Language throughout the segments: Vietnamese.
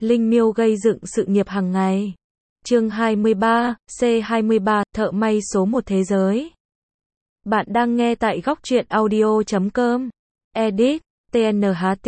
Linh Miêu gây dựng sự nghiệp hàng ngày. Chương 23, C23, thợ may số 1 thế giới. Bạn đang nghe tại góc truyện audio.com. Edit, TNHT,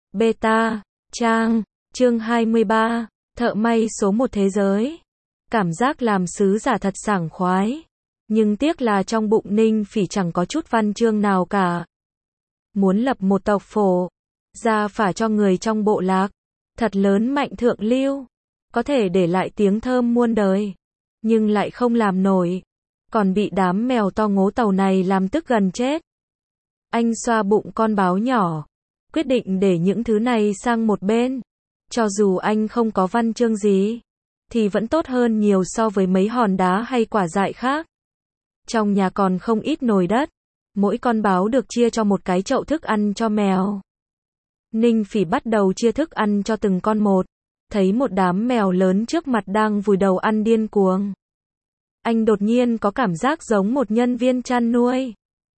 Beta, Trang. Chương 23, thợ may số 1 thế giới. Cảm giác làm sứ giả thật sảng khoái. Nhưng tiếc là trong bụng Ninh Phỉ chẳng có chút văn chương nào cả. Muốn lập một tộc phổ, gia phả cho người trong bộ lạc, thật lớn mạnh thượng lưu, có thể để lại tiếng thơm muôn đời, nhưng lại không làm nổi, còn bị đám mèo to ngố tàu này làm tức gần chết. Anh xoa bụng con báo nhỏ, quyết định để những thứ này sang một bên, cho dù anh không có văn chương gì, thì vẫn tốt hơn nhiều so với mấy hòn đá hay quả dại khác. Trong nhà còn không ít nồi đất, mỗi con báo được chia cho một cái chậu thức ăn cho mèo. Ninh Phỉ bắt đầu chia thức ăn cho từng con một, thấy một đám mèo lớn trước mặt đang vùi đầu ăn điên cuồng. Anh đột nhiên có cảm giác giống một nhân viên chăn nuôi.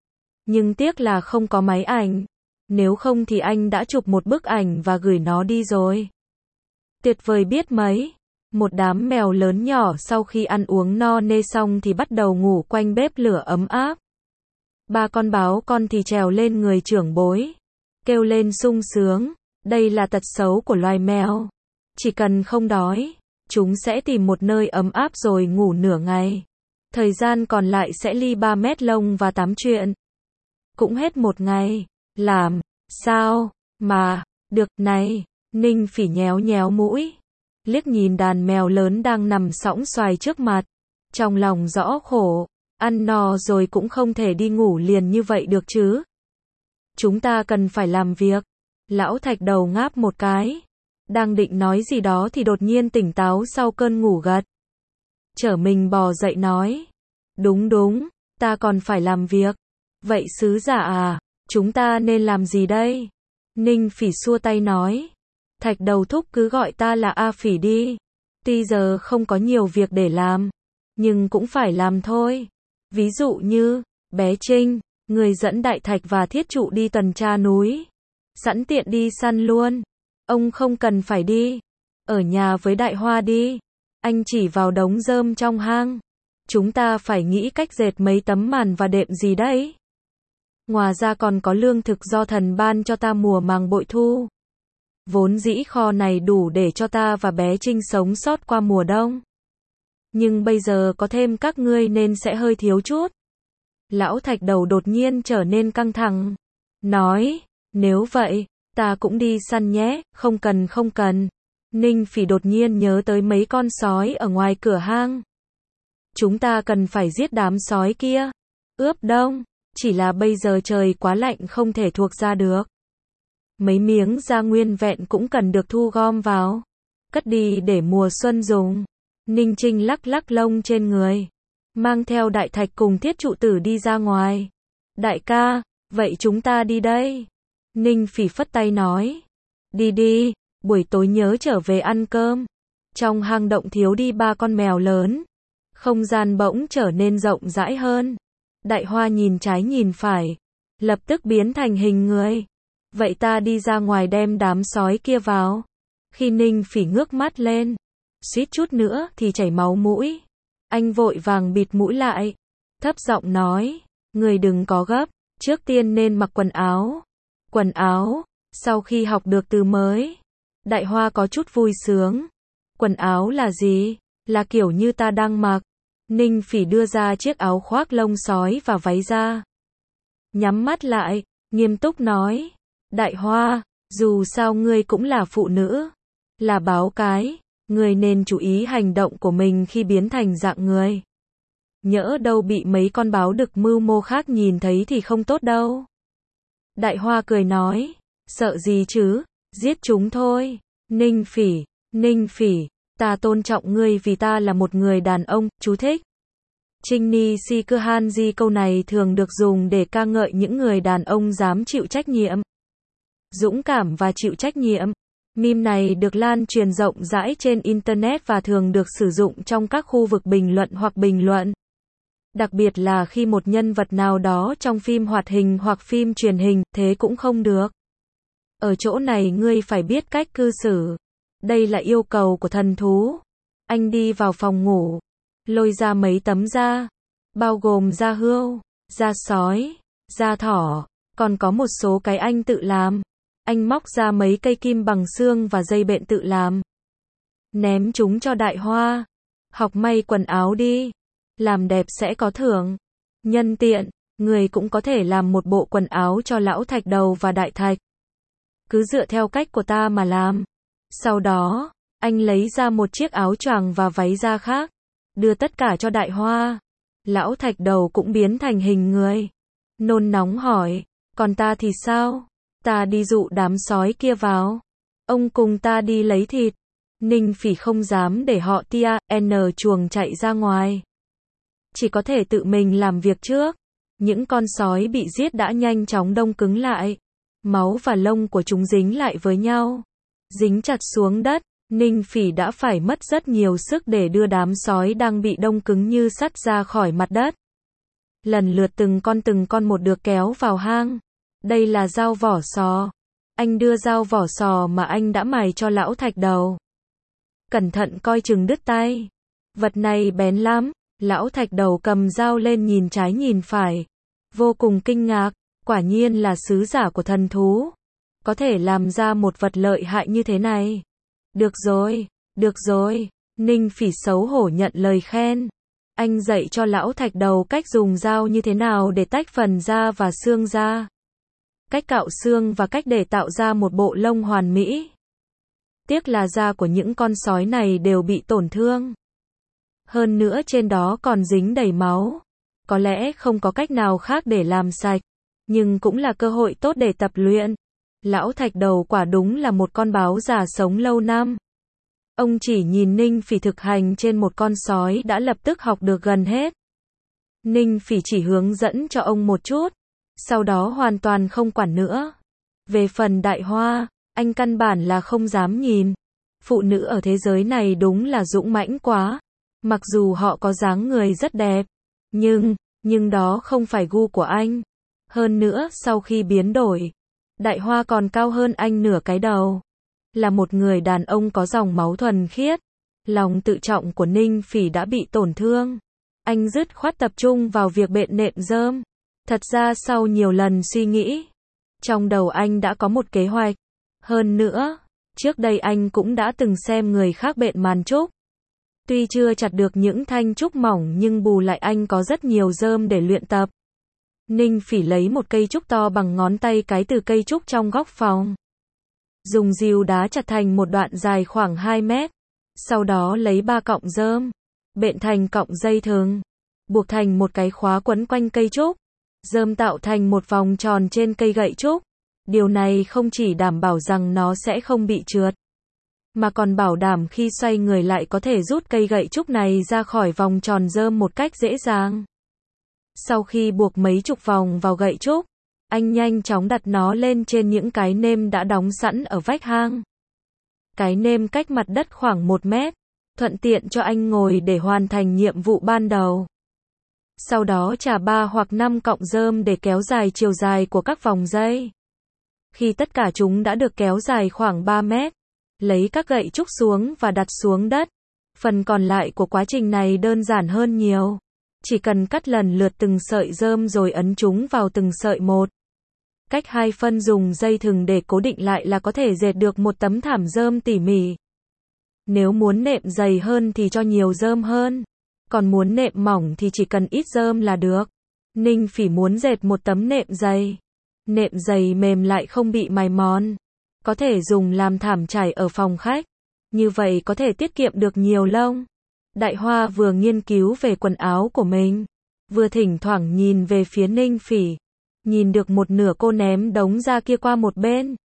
Nhưng tiếc là không có máy ảnh, nếu không thì anh đã chụp một bức ảnh và gửi nó đi rồi. Tuyệt vời biết mấy. Một đám mèo lớn nhỏ sau khi ăn uống no nê xong thì bắt đầu ngủ quanh bếp lửa ấm áp. Ba con báo con thì trèo lên người trưởng bối, kêu lên sung sướng. Đây là tật xấu của loài mèo. Chỉ cần không đói, chúng sẽ tìm một nơi ấm áp rồi ngủ nửa ngày. Thời gian còn lại sẽ li 3 mét lông và tám chuyện. Cũng hết một ngày. Làm sao mà được này? Ninh Phỉ nhéo nhéo mũi, liếc nhìn đàn mèo lớn đang nằm sõng xoài trước mặt, trong lòng rõ khổ. Ăn no rồi cũng không thể đi ngủ liền như vậy được chứ. Chúng ta cần phải làm việc. Lão Thạch Đầu ngáp một cái, đang định nói gì đó thì đột nhiên tỉnh táo sau cơn ngủ gật. Trở mình bò dậy nói, đúng, ta còn phải làm việc. Vậy sứ giả à, chúng ta nên làm gì đây? Ninh Phỉ xua tay nói, Thạch Đầu thúc cứ gọi ta là A Phỉ đi. Tuy giờ không có nhiều việc để làm, nhưng cũng phải làm thôi. Ví dụ như, bé Trinh, người dẫn Đại Thạch và Thiết Trụ đi tuần tra núi. Sẵn tiện đi săn luôn. Ông không cần phải đi. Ở nhà với Đại Hoa đi. Anh chỉ vào đống rơm trong hang. Chúng ta phải nghĩ cách dệt mấy tấm màn và đệm gì đấy. Ngoài ra còn có lương thực do thần ban cho ta mùa màng bội thu. Vốn dĩ kho này đủ để cho ta và bé Trinh sống sót qua mùa đông. Nhưng bây giờ có thêm các ngươi nên sẽ hơi thiếu chút. Lão Thạch Đầu đột nhiên trở nên căng thẳng. Nói, nếu vậy, ta cũng đi săn nhé. Không cần. Ninh Phỉ đột nhiên nhớ tới mấy con sói ở ngoài cửa hang. Chúng ta cần phải giết đám sói kia. Ướp đông, chỉ là bây giờ trời quá lạnh không thể thuộc ra được. Mấy miếng da nguyên vẹn cũng cần được thu gom vào, cất đi để mùa xuân dùng. Ninh Trinh lắc lông trên người, mang theo Đại Thạch cùng Thiết Trụ Tử đi ra ngoài. Đại ca, vậy chúng ta đi đây. Ninh Phỉ phất tay nói, đi, buổi tối nhớ trở về ăn cơm. Trong hang động thiếu đi 3 con mèo lớn, không gian bỗng trở nên rộng rãi hơn. Đại Hoa nhìn trái nhìn phải, lập tức biến thành hình người. Vậy ta đi ra ngoài đem đám sói kia vào. Khi Ninh Phỉ ngước mắt lên, suýt chút nữa thì chảy máu mũi. Anh vội vàng bịt mũi lại, thấp giọng nói, người đừng có gấp, trước tiên nên mặc quần áo. Quần áo, sau khi học được từ mới. Đại Hoa có chút vui sướng. Quần áo là gì? Là kiểu như ta đang mặc. Ninh Phỉ đưa ra chiếc áo khoác lông sói và váy da. Nhắm mắt lại, nghiêm túc nói, Đại Hoa, dù sao ngươi cũng là phụ nữ, là báo cái, ngươi nên chú ý hành động của mình khi biến thành dạng người. Nhỡ đâu bị mấy con báo đực mưu mô khác nhìn thấy thì không tốt đâu. Đại Hoa cười nói, sợ gì chứ, giết chúng thôi. Ninh Phỉ, ta tôn trọng ngươi vì ta là một người đàn ông. Chú thích. Trinh Ni Si Cơ Han Di câu này thường được dùng để ca ngợi những người đàn ông dám chịu trách nhiệm, dũng cảm và chịu trách nhiệm. Meme này được lan truyền rộng rãi trên Internet và thường được sử dụng trong các khu vực bình luận hoặc bình luận. Đặc biệt là khi một nhân vật nào đó trong phim hoạt hình hoặc phim truyền hình, thế cũng không được. Ở chỗ này ngươi phải biết cách cư xử. Đây là yêu cầu của thần thú. Anh đi vào phòng ngủ, lôi ra mấy tấm da, bao gồm da hươu, da sói, da thỏ, còn có một số cái anh tự làm. Anh móc ra mấy cây kim bằng xương và dây bện tự làm. Ném chúng cho Đại Hoa. Học may quần áo đi. Làm đẹp sẽ có thưởng. Nhân tiện, người cũng có thể làm một bộ quần áo cho Lão Thạch Đầu và Đại Thạch. Cứ dựa theo cách của ta mà làm. Sau đó, anh lấy ra một chiếc áo choàng và váy da khác. Đưa tất cả cho Đại Hoa. Lão Thạch Đầu cũng biến thành hình người. Nôn nóng hỏi, còn ta thì sao? Ta đi dụ đám sói kia vào. Ông cùng ta đi lấy thịt. Ninh Phỉ không dám để họ tia, chuồng chạy ra ngoài. Chỉ có thể tự mình làm việc trước. Những con sói bị giết đã nhanh chóng đông cứng lại. Máu và lông của chúng dính lại với nhau. Dính chặt xuống đất. Ninh Phỉ đã phải mất rất nhiều sức để đưa đám sói đang bị đông cứng như sắt ra khỏi mặt đất. Lần lượt từng con một được kéo vào hang. Đây là dao vỏ sò. Anh đưa dao vỏ sò mà anh đã mài cho Lão Thạch Đầu. Cẩn thận coi chừng đứt tay. Vật này bén lắm. Lão Thạch Đầu cầm dao lên nhìn trái nhìn phải. Vô cùng kinh ngạc. Quả nhiên là sứ giả của thần thú. Có thể làm ra một vật lợi hại như thế này. Được rồi. Ninh Phỉ xấu hổ nhận lời khen. Anh dạy cho Lão Thạch Đầu cách dùng dao như thế nào để tách phần da và xương ra. Cách cạo xương và cách để tạo ra một bộ lông hoàn mỹ. Tiếc là da của những con sói này đều bị tổn thương. Hơn nữa trên đó còn dính đầy máu. Có lẽ không có cách nào khác để làm sạch. Nhưng cũng là cơ hội tốt để tập luyện. Lão Thạch Đầu quả đúng là một con báo già sống lâu năm. Ông chỉ nhìn Ninh Phỉ thực hành trên một con sói đã lập tức học được gần hết. Ninh Phỉ chỉ hướng dẫn cho ông một chút. Sau đó hoàn toàn không quản nữa. Về phần Đại Hoa, anh căn bản là không dám nhìn. Phụ nữ ở thế giới này đúng là dũng mãnh quá. Mặc dù họ có dáng người rất đẹp. Nhưng đó không phải gu của anh. Hơn nữa, sau khi biến đổi, Đại Hoa còn cao hơn anh nửa cái đầu. Là một người đàn ông có dòng máu thuần khiết. Lòng tự trọng của Ninh Phỉ đã bị tổn thương. Anh dứt khoát tập trung vào việc bện nệm rơm. Thật ra sau nhiều lần suy nghĩ, trong đầu anh đã có một kế hoạch. Hơn nữa, trước đây anh cũng đã từng xem người khác bện màn trúc. Tuy chưa chặt được những thanh trúc mỏng nhưng bù lại anh có rất nhiều rơm để luyện tập. Ninh Phỉ lấy một cây trúc to bằng ngón tay cái từ cây trúc trong góc phòng. Dùng rìu đá chặt thành một đoạn dài khoảng 2 mét. Sau đó lấy 3 cọng rơm, bện thành cọng dây thừng, buộc thành một cái khóa quấn quanh cây trúc. Rơm tạo thành một vòng tròn trên cây gậy trúc. Điều này không chỉ đảm bảo rằng nó sẽ không bị trượt, mà còn bảo đảm khi xoay người lại có thể rút cây gậy trúc này ra khỏi vòng tròn rơm một cách dễ dàng. Sau khi buộc mấy chục vòng vào gậy trúc, anh nhanh chóng đặt nó lên trên những cái nêm đã đóng sẵn ở vách hang. Cái nêm cách mặt đất khoảng 1 mét, thuận tiện cho anh ngồi để hoàn thành nhiệm vụ ban đầu. Sau đó chà 3 hoặc 5 cọng rơm để kéo dài chiều dài của các vòng dây. Khi tất cả chúng đã được kéo dài khoảng 3 mét, lấy các gậy trúc xuống và đặt xuống đất. Phần còn lại của quá trình này đơn giản hơn nhiều. Chỉ cần cắt lần lượt từng sợi rơm rồi ấn chúng vào từng sợi một. Cách 2 phân dùng dây thừng để cố định lại là có thể dệt được một tấm thảm rơm tỉ mỉ. Nếu muốn nệm dày hơn thì cho nhiều rơm hơn. Còn muốn nệm mỏng thì chỉ cần ít rơm là được. Ninh Phỉ muốn dệt một tấm nệm dày. Nệm dày mềm lại không bị mài mòn. Có thể dùng làm thảm trải ở phòng khách. Như vậy có thể tiết kiệm được nhiều lông. Đại Hoa vừa nghiên cứu về quần áo của mình, vừa thỉnh thoảng nhìn về phía Ninh Phỉ. Nhìn được một nửa cô ném đống da kia qua một bên.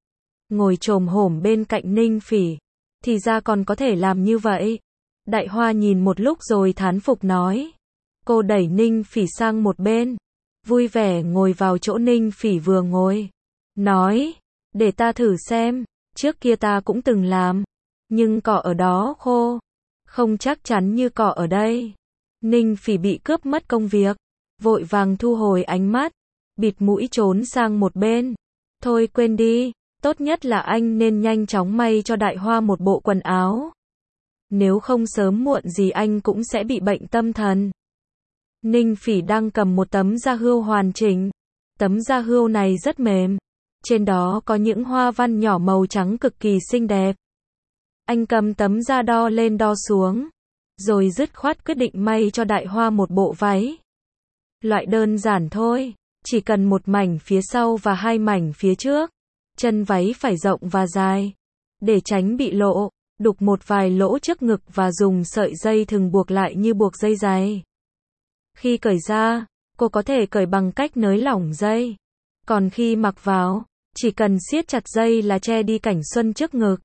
Ngồi chồm hổm bên cạnh Ninh Phỉ. Thì ra còn có thể làm như vậy. Đại Hoa nhìn một lúc rồi thán phục nói. Cô đẩy Ninh Phỉ sang một bên. Vui vẻ ngồi vào chỗ Ninh Phỉ vừa ngồi. Nói, để ta thử xem. Trước kia ta cũng từng làm. Nhưng cỏ ở đó khô. Không chắc chắn như cỏ ở đây. Ninh Phỉ bị cướp mất công việc. Vội vàng thu hồi ánh mắt. Bịt mũi trốn sang một bên. Thôi quên đi. Tốt nhất là anh nên nhanh chóng may cho Đại Hoa một bộ quần áo. Nếu không sớm muộn gì anh cũng sẽ bị bệnh tâm thần. Ninh Phỉ đang cầm một tấm da hươu hoàn chỉnh. Tấm da hươu này rất mềm. Trên đó có những hoa văn nhỏ màu trắng cực kỳ xinh đẹp. Anh cầm tấm da đo lên đo xuống. Rồi dứt khoát quyết định may cho Đại Hoa một bộ váy. Loại đơn giản thôi. Chỉ cần một mảnh phía sau và hai mảnh phía trước. Chân váy phải rộng và dài. Để tránh bị lộ, đục một vài lỗ trước ngực và dùng sợi dây thừng buộc lại như buộc dây giày. Khi cởi ra, cô có thể cởi bằng cách nới lỏng dây. Còn khi mặc vào, chỉ cần siết chặt dây là che đi cảnh xuân trước ngực.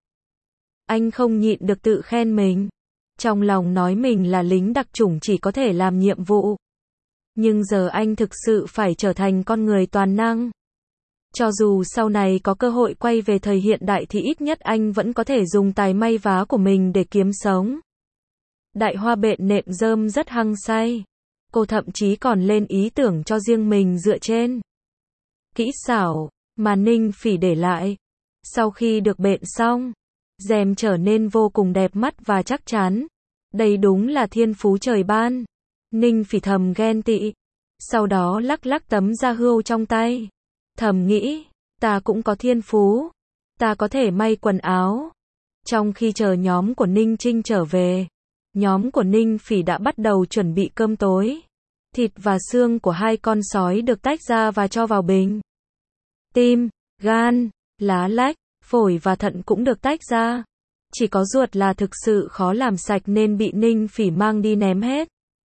Anh không nhịn được tự khen mình. Trong lòng nói mình là lính đặc chủng chỉ có thể làm nhiệm vụ. Nhưng giờ anh thực sự phải trở thành con người toàn năng. Cho dù sau này có cơ hội quay về thời hiện đại thì ít nhất anh vẫn có thể dùng tài may vá của mình để kiếm sống. Đại Hoa bện nệm rơm rất hăng say. Cô thậm chí còn lên ý tưởng cho riêng mình dựa trên kỹ xảo mà Ninh Phỉ để lại. Sau khi được bện xong, rèm trở nên vô cùng đẹp mắt và chắc chắn. Đây đúng là thiên phú trời ban. Ninh Phỉ thầm ghen tị. Sau đó lắc lắc tấm da hươu trong tay. Thầm nghĩ, ta cũng có thiên phú. Ta có thể may quần áo. Trong khi chờ nhóm của Ninh Trinh trở về, nhóm của Ninh Phỉ đã bắt đầu chuẩn bị cơm tối. Thịt và xương của hai con sói được tách ra và cho vào bình. Tim, gan, lá lách, phổi và thận cũng được tách ra. Chỉ có ruột là thực sự khó làm sạch nên bị Ninh Phỉ mang đi ném hết.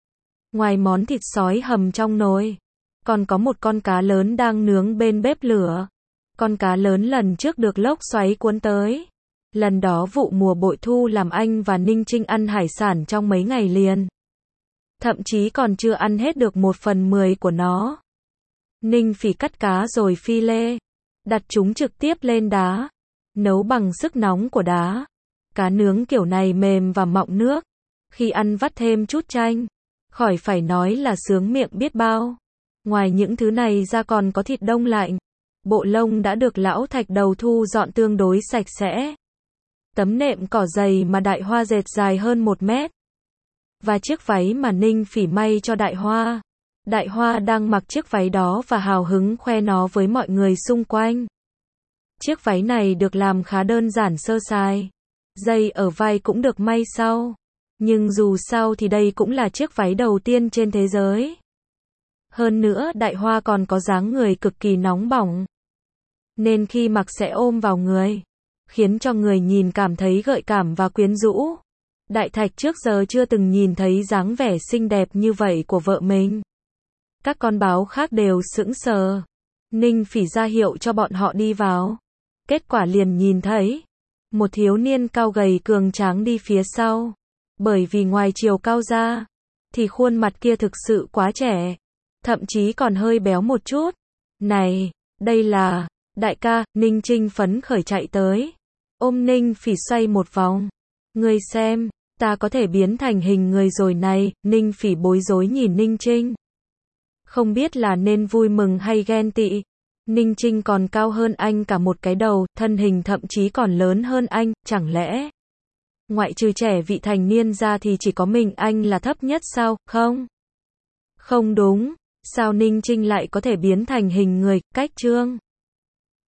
Ngoài món thịt sói hầm trong nồi, còn có một con cá lớn đang nướng bên bếp lửa. Con cá lớn lần trước được lốc xoáy cuốn tới. Lần đó vụ mùa bội thu làm anh và Ninh Trinh ăn hải sản trong mấy ngày liền. Thậm chí còn chưa ăn hết được 1/10 của nó. Ninh Phỉ cắt cá rồi phi lê. Đặt chúng trực tiếp lên đá. Nấu bằng sức nóng của đá. Cá nướng kiểu này mềm và mọng nước. Khi ăn vắt thêm chút chanh. Khỏi phải nói là sướng miệng biết bao. Ngoài những thứ này ra còn có thịt đông lạnh. Bộ lông đã được lão Thạch Đầu thu dọn tương đối sạch sẽ. Tấm nệm cỏ dày mà Đại Hoa dệt dài hơn 1 mét. Và chiếc váy mà Ninh Phỉ may cho Đại Hoa. Đại Hoa đang mặc chiếc váy đó và hào hứng khoe nó với mọi người xung quanh. Chiếc váy này được làm khá đơn giản sơ sài. Dây ở vai cũng được may sau. Nhưng dù sao thì đây cũng là chiếc váy đầu tiên trên thế giới. Hơn nữa Đại Hoa còn có dáng người cực kỳ nóng bỏng. Nên khi mặc sẽ ôm vào người. Khiến cho người nhìn cảm thấy gợi cảm và quyến rũ. Đại Thạch trước giờ chưa từng nhìn thấy dáng vẻ xinh đẹp như vậy của vợ mình. Các con báo khác đều sững sờ. Ninh Phỉ ra hiệu cho bọn họ đi vào. Kết quả liền nhìn thấy một thiếu niên cao gầy cường tráng đi phía sau. Bởi vì ngoài chiều cao ra, thì khuôn mặt kia thực sự quá trẻ. Thậm chí còn hơi béo một chút. Này, đây là đại ca. Ninh Trinh phấn khởi chạy tới. Ôm Ninh Phỉ xoay một vòng. Ngươi xem, ta có thể biến thành hình người rồi này. Ninh Phỉ bối rối nhìn Ninh Trinh. Không biết là nên vui mừng hay ghen tị. Ninh Trinh còn cao hơn anh cả một cái đầu, thân hình thậm chí còn lớn hơn anh, chẳng lẽ ngoại trừ trẻ vị thành niên ra thì chỉ có mình anh là thấp nhất sao? Không. Không đúng. Sao Ninh Trinh lại có thể biến thành hình người? Cách trương